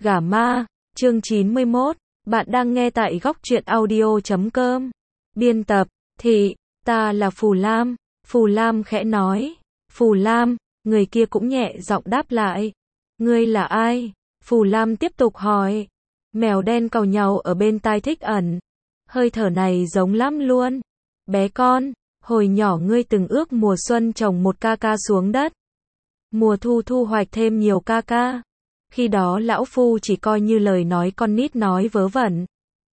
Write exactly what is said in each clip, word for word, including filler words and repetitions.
Gả ma, chương chín mươi mốt, bạn đang nghe tại góc truyện audio chấm com. Biên tập, Thị, ta là Phù Lam. Phù Lam khẽ nói. Phù Lam, người kia cũng nhẹ giọng đáp lại. Ngươi là ai? Phù Lam tiếp tục hỏi. Mèo đen càu nhàu ở bên tai Thích Ẩn. Hơi thở này giống lắm luôn. Bé con, hồi nhỏ ngươi từng ước mùa xuân trồng một ca ca xuống đất. Mùa thu thu hoạch thêm nhiều ca ca. Khi đó lão phu chỉ coi như lời nói con nít nói vớ vẩn.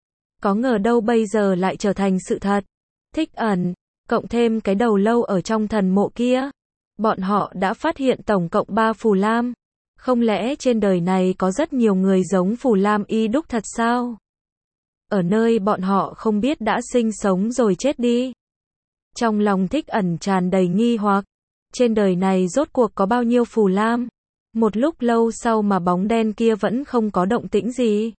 Có ngờ đâu bây giờ lại trở thành sự thật. Thích Ẩn, cộng thêm cái đầu lâu ở trong thần mộ kia. Bọn họ đã phát hiện tổng cộng ba Phù Lam. Không lẽ trên đời này có rất nhiều người giống Phù Lam y đúc thật sao? Ở nơi bọn họ không biết đã sinh sống rồi chết đi. Trong lòng Thích Ẩn tràn đầy nghi hoặc. Trên đời này rốt cuộc có bao nhiêu Phù Lam? Một lúc lâu sau mà bóng đen kia vẫn không có động tĩnh gì.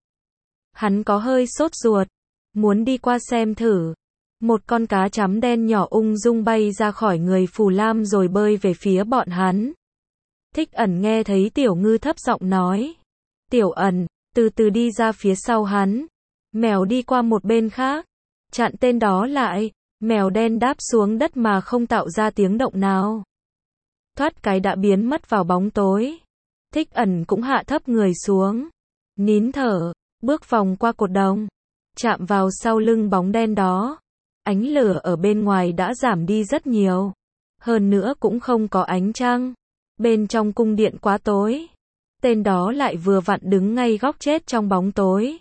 Hắn có hơi sốt ruột, muốn đi qua xem thử. Một con cá chấm đen nhỏ ung dung bay ra khỏi người Phù Lam rồi bơi về phía bọn hắn. Thích Ẩn nghe thấy Tiểu Ngư thấp giọng nói. Tiểu Ẩn, từ từ đi ra phía sau hắn. Mèo đi qua một bên khác, chặn tên đó lại. Mèo đen đáp xuống đất mà không tạo ra tiếng động nào. Thoát cái đã biến mất vào bóng tối. Thích Ẩn cũng hạ thấp người xuống, nín thở, bước vòng qua cột đồng, chạm vào sau lưng bóng đen đó. Ánh lửa ở bên ngoài đã giảm đi rất nhiều. Hơn nữa cũng không có ánh trăng. Bên trong cung điện quá tối. Tên đó lại vừa vặn đứng ngay góc chết trong bóng tối.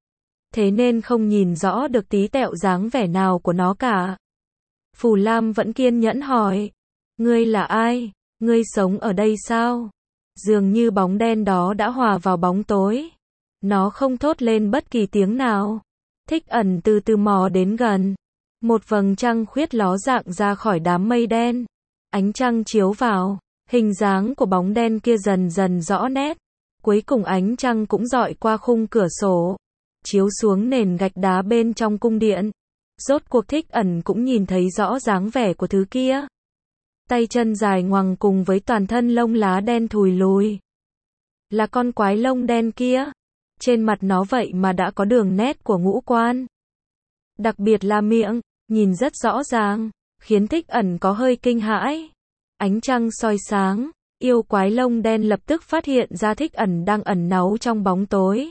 Thế nên không nhìn rõ được tí tẹo dáng vẻ nào của nó cả. Phù Lam vẫn kiên nhẫn hỏi. Ngươi là ai? Ngươi sống ở đây sao? Dường như bóng đen đó đã hòa vào bóng tối. Nó không thốt lên bất kỳ tiếng nào. Thích Ẩn từ từ mò đến gần. Một vầng trăng khuyết ló dạng ra khỏi đám mây đen. Ánh trăng chiếu vào, hình dáng của bóng đen kia dần dần rõ nét. Cuối cùng ánh trăng cũng dọi qua khung cửa sổ, chiếu xuống nền gạch đá bên trong cung điện. Rốt cuộc Thích Ẩn cũng nhìn thấy rõ dáng vẻ của thứ kia. Tay chân dài ngoằng cùng với toàn thân lông lá đen thùi lùi. Là con quái lông đen kia. Trên mặt nó vậy mà đã có đường nét của ngũ quan. Đặc biệt là miệng, nhìn rất rõ ràng, khiến Thích Ẩn có hơi kinh hãi. Ánh trăng soi sáng, yêu quái lông đen lập tức phát hiện ra Thích Ẩn đang ẩn náu trong bóng tối.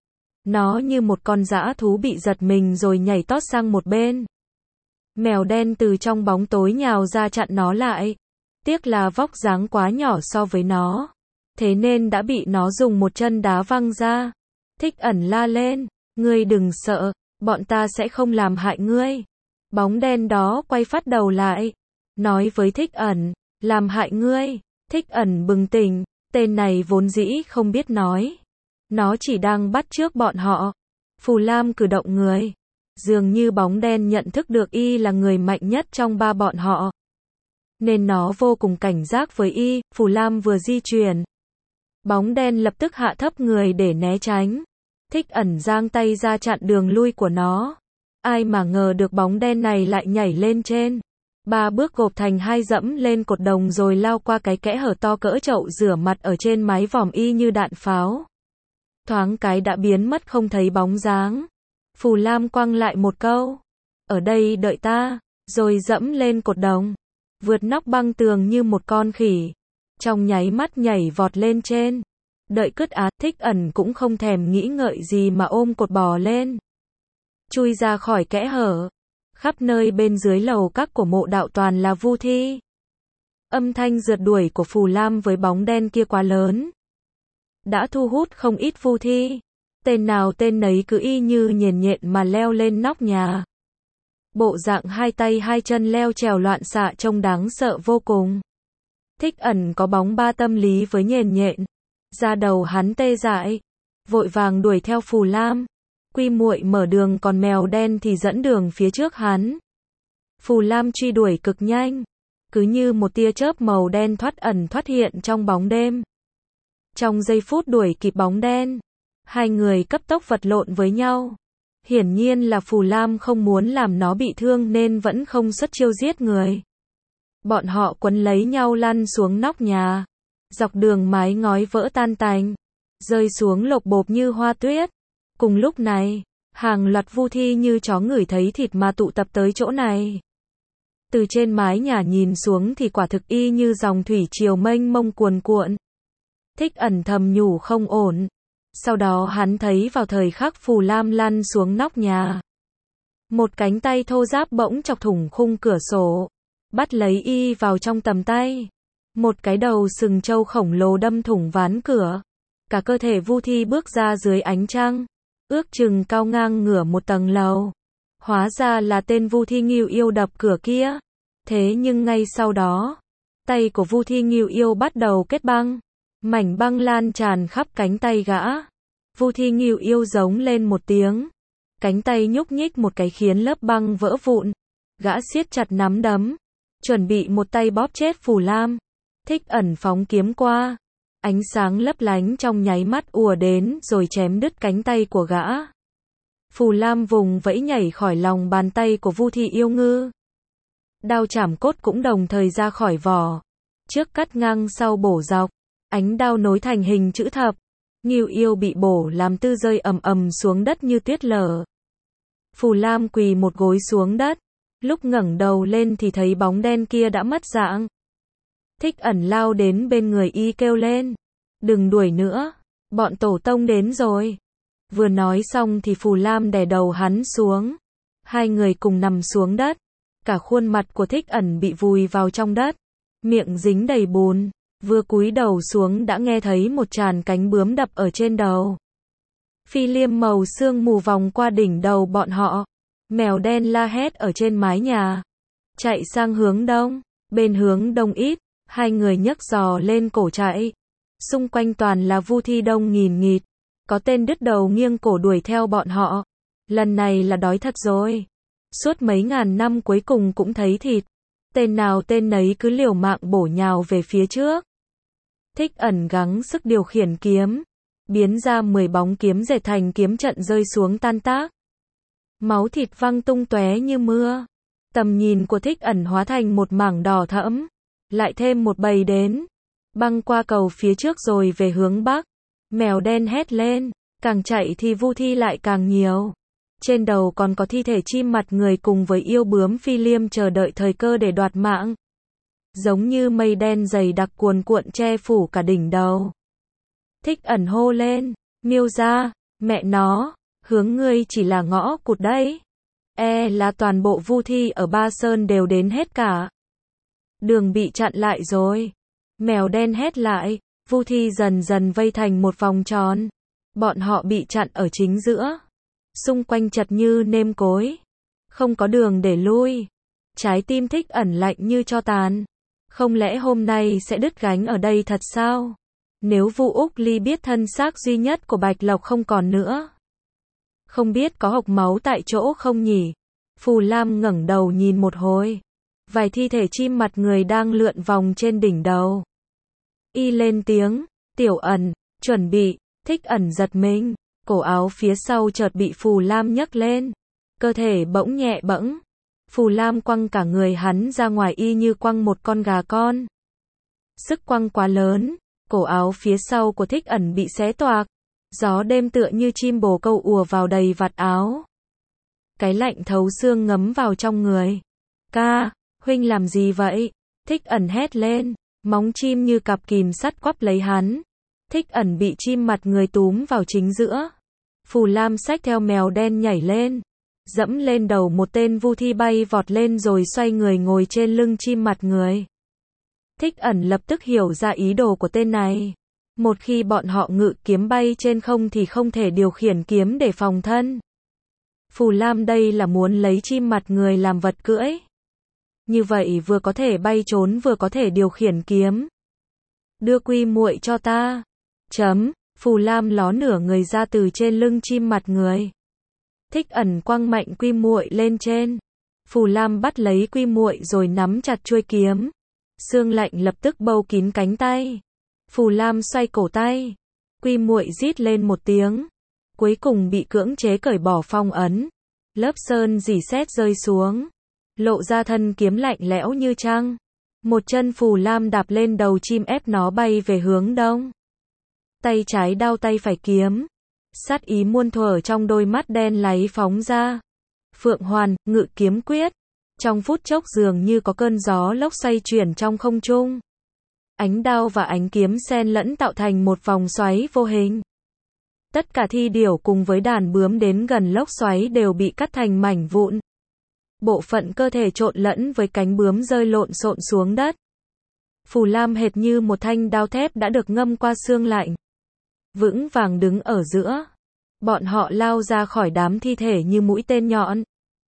Nó như một con dã thú bị giật mình rồi nhảy tót sang một bên. Mèo đen từ trong bóng tối nhào ra chặn nó lại. Tiếc là vóc dáng quá nhỏ so với nó. Thế nên đã bị nó dùng một chân đá văng ra. Thích Ẩn la lên. Ngươi đừng sợ, bọn ta sẽ không làm hại ngươi. Bóng đen đó quay phát đầu lại. Nói với Thích Ẩn, làm hại ngươi. Thích Ẩn bừng tỉnh. Tên này vốn dĩ không biết nói. Nó chỉ đang bắt chước bọn họ. Phù Lam cử động người. Dường như bóng đen nhận thức được y là người mạnh nhất trong ba bọn họ. Nên nó vô cùng cảnh giác với y. Phù Lam vừa di chuyển, bóng đen lập tức hạ thấp người để né tránh. Thích Ẩn giang tay ra chặn đường lui của nó. Ai mà ngờ được bóng đen này lại nhảy lên trên. Ba bước gộp thành hai dẫm lên cột đồng rồi lao qua cái kẽ hở to cỡ chậu rửa mặt ở trên mái vòm y như đạn pháo. Thoáng cái đã biến mất không thấy bóng dáng. Phù Lam quăng lại một câu. Ở đây đợi ta, rồi dẫm lên cột đồng. Vượt nóc băng tường như một con khỉ. Trong nháy mắt nhảy vọt lên trên. Đợi cứt á, Thích Ẩn cũng không thèm nghĩ ngợi gì mà ôm cột bò lên. Chui ra khỏi kẽ hở. Khắp nơi bên dưới lầu các của mộ đạo toàn là vu thi. Âm thanh rượt đuổi của Phù Lam với bóng đen kia quá lớn. Đã thu hút không ít vu thi. Tên nào tên nấy cứ y như nhện nhện mà leo lên nóc nhà. Bộ dạng hai tay hai chân leo trèo loạn xạ trông đáng sợ vô cùng. Thích Ẩn có bóng ba tâm lý với nhện nhện. Da đầu hắn tê dại, vội vàng đuổi theo Phù Lam. Quy muội mở đường còn mèo đen thì dẫn đường phía trước hắn. Phù Lam truy đuổi cực nhanh, cứ như một tia chớp màu đen thoát ẩn thoát hiện trong bóng đêm. Trong giây phút đuổi kịp bóng đen, hai người cấp tốc vật lộn với nhau. Hiển nhiên là Phù Lam không muốn làm nó bị thương nên vẫn không xuất chiêu giết người. Bọn họ quấn lấy nhau lăn xuống nóc nhà. Dọc đường mái ngói vỡ tan tành. rơi xuống lộp bộp như hoa tuyết. Cùng lúc này, hàng loạt vu thi như chó ngửi thấy thịt mà tụ tập tới chỗ này. Từ trên mái nhà nhìn xuống thì quả thực y như dòng thủy triều mênh mông cuồn cuộn. Thích Ẩn thầm nhủ không ổn. Sau đó hắn thấy vào thời khắc Phù Lam lăn xuống nóc nhà. Một cánh tay thô ráp bỗng chọc thủng khung cửa sổ, bắt lấy y vào trong tầm tay. Một cái đầu sừng trâu khổng lồ đâm thủng ván cửa. Cả cơ thể vu thi bước ra dưới ánh trăng, ước chừng cao ngang ngửa một tầng lầu. Hóa ra là tên vu thi Ngưu Yêu đập cửa kia. Thế nhưng ngay sau đó, tay của vu thi Ngưu Yêu bắt đầu kết băng. Mảnh băng lan tràn khắp cánh tay gã. Vu thi Ngưu Yêu giống lên một tiếng. Cánh tay nhúc nhích một cái khiến lớp băng vỡ vụn. Gã siết chặt nắm đấm, chuẩn bị một tay bóp chết Phù Lam. Thích Ẩn phóng kiếm qua. Ánh sáng lấp lánh trong nháy mắt ùa đến rồi chém đứt cánh tay của gã. Phù Lam vùng vẫy nhảy khỏi lòng bàn tay của Vu Thi Yêu Ngư. Đao chảm cốt cũng đồng thời ra khỏi vỏ. Trước cắt ngang sau bổ dọc. Ánh đao nối thành hình chữ thập. Ngưu Yêu bị bổ làm tư rơi ầm ầm xuống đất như tuyết lở. Phù Lam quỳ một gối xuống đất. Lúc ngẩng đầu lên thì thấy bóng đen kia đã mất dạng. Thích Ẩn lao đến bên người y kêu lên. Đừng đuổi nữa. Bọn tổ tông đến rồi. Vừa nói xong thì Phù Lam đè đầu hắn xuống. Hai người cùng nằm xuống đất. Cả khuôn mặt của Thích Ẩn bị vùi vào trong đất. Miệng dính đầy bùn. Vừa cúi đầu xuống đã nghe thấy một tràn cánh bướm đập ở trên đầu. Phi liêm màu sương mù vòng qua đỉnh đầu bọn họ. Mèo đen la hét ở trên mái nhà. Chạy sang hướng đông. Bên hướng đông ít. Hai người nhấc giò lên cổ chạy. Xung quanh toàn là vu thi đông nghìn nghịt. Có tên đứt đầu nghiêng cổ đuổi theo bọn họ. Lần này là đói thật rồi. Suốt mấy ngàn năm cuối cùng cũng thấy thịt. Tên nào tên nấy cứ liều mạng bổ nhào về phía trước. Thích Ẩn gắng sức điều khiển kiếm. Biến ra mười bóng kiếm dệt thành kiếm trận rơi xuống tan tác. Máu thịt văng tung tóe như mưa. Tầm nhìn của Thích Ẩn hóa thành một mảng đỏ thẫm. Lại thêm một bầy đến. Băng qua cầu phía trước rồi về hướng bắc. Mèo đen hét lên. Càng chạy thì vu thi lại càng nhiều. Trên đầu còn có thi thể chim mặt người cùng với yêu bướm phi liêm chờ đợi thời cơ để đoạt mạng. Giống như mây đen dày đặc cuồn cuộn che phủ cả đỉnh đầu. Thích Ẩn hô lên. Miêu ra, mẹ nó, hướng ngươi chỉ là ngõ cụt đấy. E là toàn bộ vu thi ở Ba Sơn đều đến hết cả. Đường bị chặn lại rồi. Mèo đen hét lại. Vu thi dần dần vây thành một vòng tròn. Bọn họ bị chặn ở chính giữa. Xung quanh chật như nêm cối. Không có đường để lui. Trái tim Thích Ẩn lạnh như tro tàn. Không lẽ hôm nay sẽ đứt gánh ở đây thật sao? Nếu Vu Úc Ly biết thân xác duy nhất của Bạch Lộc không còn nữa. Không biết có hộc máu tại chỗ không nhỉ? Phù Lam ngẩng đầu nhìn một hồi. Vài thi thể chim mặt người đang lượn vòng trên đỉnh đầu. Y lên tiếng. Tiểu Ẩn, chuẩn bị. Thích Ẩn giật mình. Cổ áo phía sau chợt bị Phù Lam nhấc lên. Cơ thể bỗng nhẹ bẫng. Phù Lam quăng cả người hắn ra ngoài y như quăng một con gà con. Sức quăng quá lớn. Cổ áo phía sau của Thích Ẩn bị xé toạc. Gió đêm tựa như chim bồ câu ùa vào đầy vạt áo. Cái lạnh thấu xương ngấm vào trong người. Ca, huynh làm gì vậy? Thích Ẩn hét lên. Móng chim như cặp kìm sắt quắp lấy hắn. Thích Ẩn bị chim mặt người túm vào chính giữa. Phù Lam xách theo mèo đen nhảy lên. Dẫm lên đầu một tên vu thi bay vọt lên rồi xoay người ngồi trên lưng chim mặt người. Thích Ẩn lập tức hiểu ra ý đồ của tên này. Một khi bọn họ ngự kiếm bay trên không thì không thể điều khiển kiếm để phòng thân. Phù Lam đây là muốn lấy chim mặt người làm vật cưỡi. Như vậy vừa có thể bay trốn vừa có thể điều khiển kiếm. Đưa quy muội cho ta. Chấm, Phù Lam ló nửa người ra từ trên lưng chim mặt người. Thích Ẩn quăng mạnh quy muội lên trên. Phù Lam bắt lấy quy muội rồi nắm chặt chuôi kiếm. Sương lạnh lập tức bâu kín cánh tay. Phù Lam xoay cổ tay. Quy muội rít lên một tiếng. Cuối cùng bị cưỡng chế cởi bỏ phong ấn. Lớp sơn rỉ sét rơi xuống. Lộ ra thân kiếm lạnh lẽo như trăng. Một chân Phù Lam đạp lên đầu chim ép nó bay về hướng đông. tay trái đao tay phải kiếm. Sát ý muôn thuở trong đôi mắt đen láy phóng ra. Phượng Hoàn, ngự kiếm quyết. Trong phút chốc dường như có cơn gió lốc xoay chuyển trong không trung. Ánh đao và ánh kiếm xen lẫn tạo thành một vòng xoáy vô hình. Tất cả thi điểu cùng với đàn bướm đến gần lốc xoáy đều bị cắt thành mảnh vụn. Bộ phận cơ thể trộn lẫn với cánh bướm rơi lộn xộn xuống đất. Phù Lam hệt như một thanh đao thép đã được ngâm qua xương lạnh. Vững vàng đứng ở giữa. Bọn họ lao ra khỏi đám thi thể như mũi tên nhọn.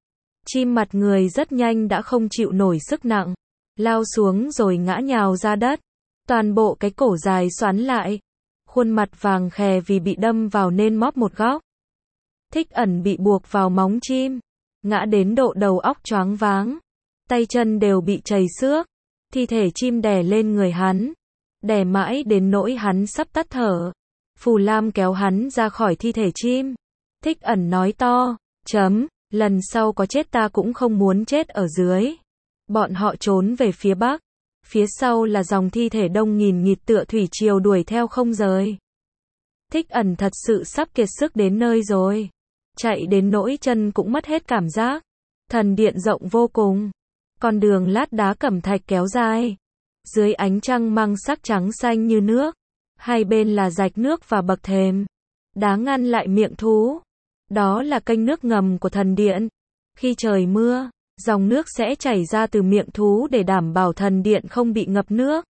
Chim mặt người rất nhanh đã không chịu nổi sức nặng. Lao xuống rồi ngã nhào ra đất. Toàn bộ cái cổ dài xoắn lại. Khuôn mặt vàng khè vì bị đâm vào nên móp một góc. Thích Ẩn bị buộc vào móng chim. Ngã đến độ đầu óc choáng váng. Tay chân đều bị trầy xước. Thi thể chim đè lên người hắn. Đè mãi đến nỗi hắn sắp tắt thở. Phù Lam kéo hắn ra khỏi thi thể chim. Thích Ẩn nói to, chấm, lần sau có chết ta cũng không muốn chết ở dưới. Bọn họ trốn về phía bắc. Phía sau là dòng thi thể đông nghìn nghịt tựa thủy triều đuổi theo không rời. Thích Ẩn thật sự sắp kiệt sức đến nơi rồi. Chạy đến nỗi chân cũng mất hết cảm giác. Thần điện rộng vô cùng. Con đường lát đá cẩm thạch kéo dài. Dưới ánh trăng mang sắc trắng xanh như nước. Hai bên là rạch nước và bậc thềm. Đá ngăn lại miệng thú. Đó là kênh nước ngầm của thần điện. Khi trời mưa, dòng nước sẽ chảy ra từ miệng thú để đảm bảo thần điện không bị ngập nước.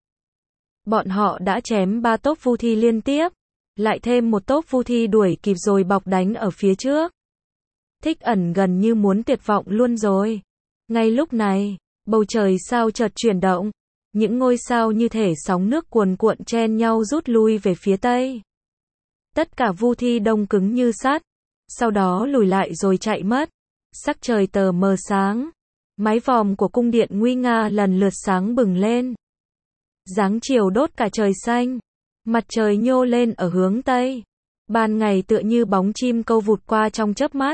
Bọn họ đã chém ba tốp vu thi liên tiếp. Lại thêm một tốp vu thi đuổi kịp rồi bọc đánh ở phía trước. Thích Ẩn gần như muốn tuyệt vọng luôn rồi. Ngay lúc này, bầu trời sao chợt chuyển động. Những ngôi sao như thể sóng nước cuồn cuộn chen nhau rút lui về phía tây. Tất cả vu thi đông cứng như sắt. Sau đó lùi lại rồi chạy mất. Sắc trời tờ mờ sáng. Mái vòm của cung điện nguy nga lần lượt sáng bừng lên. Dáng chiều đốt cả trời xanh. Mặt trời nhô lên ở hướng tây. Ban ngày tựa như bóng chim câu vụt qua trong chớp mắt.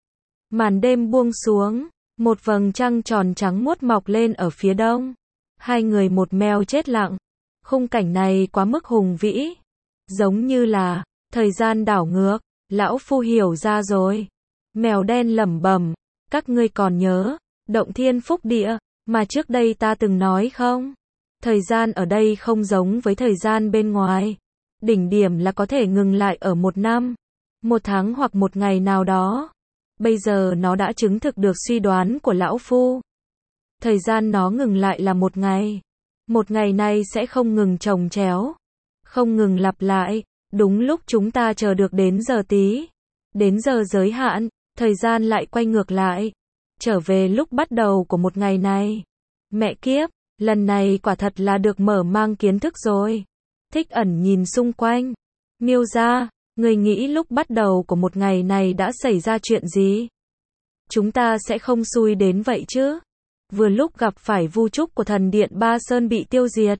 Màn đêm buông xuống. Một vầng trăng tròn trắng muốt mọc lên ở phía đông. Hai người một mèo chết lặng. Khung cảnh này quá mức hùng vĩ. Giống như là thời gian đảo ngược. Lão phu hiểu ra rồi. Mèo đen lẩm bẩm. Các ngươi còn nhớ Động Thiên Phúc Địa mà trước đây ta từng nói không? Thời gian ở đây không giống với thời gian bên ngoài. Đỉnh điểm là có thể ngừng lại ở một năm, một tháng hoặc một ngày nào đó. Bây giờ nó đã chứng thực được suy đoán của lão phu. Thời gian nó ngừng lại là một ngày. Một ngày này sẽ không ngừng chồng chéo, không ngừng lặp lại. Đúng lúc chúng ta chờ được đến giờ tí, đến giờ giới hạn, thời gian lại quay ngược lại, trở về lúc bắt đầu của một ngày này. Mẹ kiếp, lần này quả thật là được mở mang kiến thức rồi. Thích Ẩn nhìn xung quanh. Miêu gia, người nghĩ lúc bắt đầu của một ngày này đã xảy ra chuyện gì? Chúng ta sẽ không xui đến vậy chứ? Vừa lúc gặp phải vu trúc của thần điện Ba Sơn bị tiêu diệt.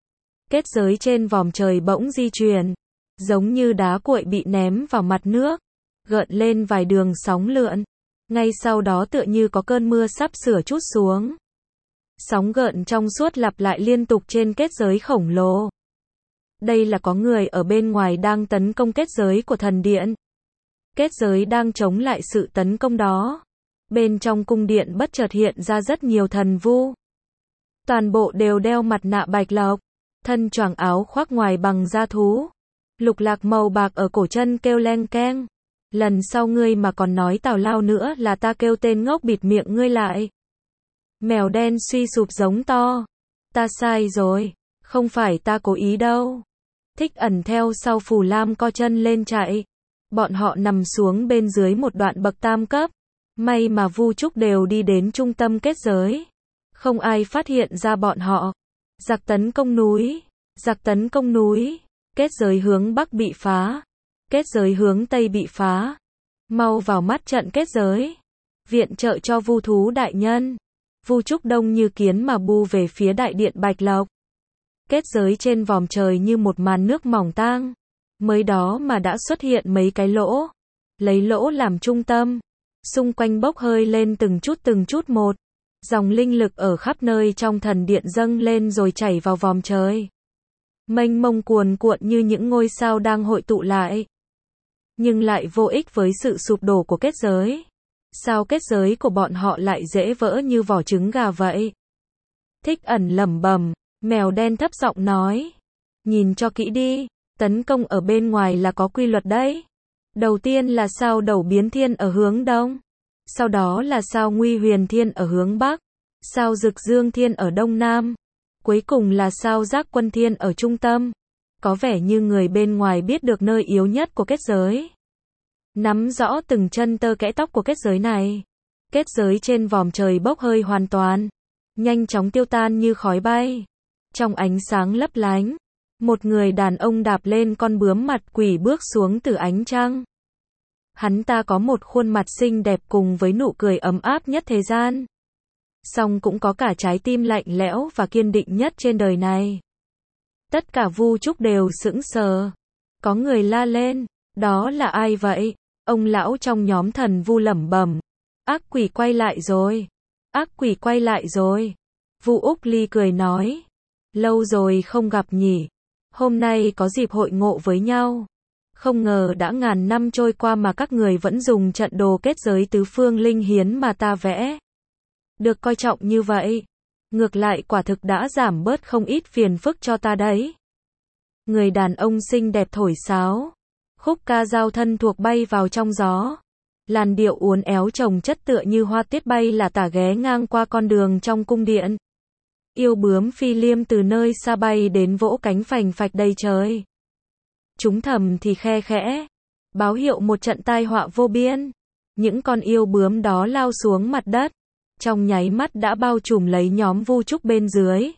Kết giới trên vòm trời bỗng di chuyển, giống như đá cuội bị ném vào mặt nước, gợn lên vài đường sóng lượn. Ngay sau đó tựa như có cơn mưa sắp sửa trút xuống. Sóng gợn trong suốt lặp lại liên tục trên kết giới khổng lồ. Đây là có người ở bên ngoài đang tấn công kết giới của thần điện. Kết giới đang chống lại sự tấn công đó. Bên trong cung điện bất chợt hiện ra rất nhiều thần vu. Toàn bộ đều đeo mặt nạ bạch lộc, thân choàng áo khoác ngoài bằng da thú. Lục lạc màu bạc ở cổ chân kêu leng keng. Lần sau ngươi mà còn nói tào lao nữa là ta kêu tên ngốc bịt miệng ngươi lại. Mèo đen suy sụp giống to. Ta sai rồi, không phải ta cố ý đâu. Thích Ẩn theo sau Phù Lam co chân lên chạy. Bọn họ nằm xuống bên dưới một đoạn bậc tam cấp. May mà vu trúc đều đi đến trung tâm kết giới. Không ai phát hiện ra bọn họ. Giặc tấn công núi. Giặc tấn công núi. Kết giới hướng bắc bị phá. Kết giới hướng tây bị phá. Mau vào mắt trận kết giới. Viện trợ cho vu thú đại nhân. Vu trúc đông như kiến mà bu về phía đại điện bạch lộc. Kết giới trên vòm trời như một màn nước mỏng tang. Mới đó mà đã xuất hiện mấy cái lỗ. Lấy lỗ làm trung tâm. Xung quanh bốc hơi lên từng chút từng chút một. Dòng linh lực ở khắp nơi trong thần điện dâng lên rồi chảy vào vòm trời. mênh mông cuồn cuộn như những ngôi sao đang hội tụ lại. Nhưng lại vô ích với sự sụp đổ của kết giới. Sao kết giới của bọn họ lại dễ vỡ như vỏ trứng gà vậy? Thích ẩn lẩm bẩm, mèo đen thấp giọng nói. Nhìn cho kỹ đi, tấn công ở bên ngoài là có quy luật đấy. Đầu tiên là sao Đẩu Biến Thiên ở hướng đông. Sau đó là sao Nguy Huyền Thiên ở hướng bắc. Sao Dực Dương Thiên ở đông nam. Cuối cùng là sao Giác Quân Thiên ở trung tâm. Có vẻ như người bên ngoài biết được nơi yếu nhất của kết giới. Nắm rõ từng chân tơ kẽ tóc của kết giới này. Kết giới trên vòm trời bốc hơi hoàn toàn. Nhanh chóng tiêu tan như khói bay. Trong ánh sáng lấp lánh. Một người đàn ông đạp lên con bướm mặt quỷ bước xuống từ ánh trăng. Hắn ta có một khuôn mặt xinh đẹp cùng với nụ cười ấm áp nhất thế gian. Song cũng có cả trái tim lạnh lẽo và kiên định nhất trên đời này. Tất cả Vu Trúc đều sững sờ. Có người la lên, đó là ai vậy? Ông lão trong nhóm thần Vu lẩm bẩm. Ác quỷ quay lại rồi. Ác quỷ quay lại rồi. Vu Úc Ly cười nói. Lâu rồi không gặp nhỉ. Hôm nay có dịp hội ngộ với nhau. Không ngờ đã ngàn năm trôi qua mà các người vẫn dùng trận đồ kết giới tứ phương linh hiến mà ta vẽ. Được coi trọng như vậy. Ngược lại quả thực đã giảm bớt không ít phiền phức cho ta đấy. Người đàn ông xinh đẹp thổi sáo. Khúc ca dao thân thuộc bay vào trong gió. Làn điệu uốn éo chồng chất tựa như hoa tiết bay là tả ghé ngang qua con đường trong cung điện. Yêu bướm phi liêm từ nơi xa bay đến vỗ cánh phành phạch đầy trời. Chúng thầm thì khe khẽ, báo hiệu một trận tai họa vô biên. Những con yêu bướm đó lao xuống mặt đất, trong nháy mắt đã bao trùm lấy nhóm Vu Trúc bên dưới.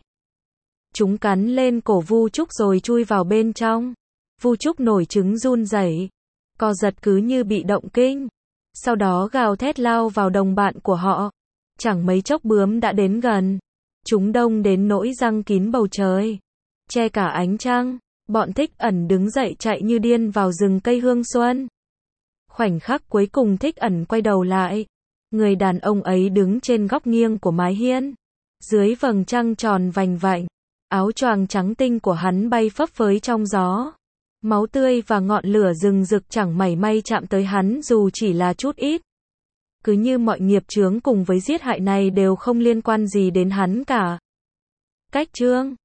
Chúng cắn lên cổ Vu Trúc rồi chui vào bên trong. Vu Trúc nổi trứng run rẩy, co giật cứ như bị động kinh. Sau đó gào thét lao vào đồng bạn của họ. Chẳng mấy chốc bướm đã đến gần. Chúng đông đến nỗi răng kín bầu trời, che cả ánh trăng. Bọn Thích Ẩn đứng dậy chạy như điên vào rừng cây hương xuân. Khoảnh khắc cuối cùng Thích Ẩn quay đầu lại. Người đàn ông ấy đứng trên góc nghiêng của mái hiên. Dưới vầng trăng tròn vành vạnh, áo choàng trắng tinh của hắn bay phấp phới trong gió. Máu tươi và ngọn lửa rừng rực chẳng mảy may chạm tới hắn dù chỉ là chút ít. Cứ như mọi nghiệp chướng cùng với giết hại này đều không liên quan gì đến hắn cả. Cách chương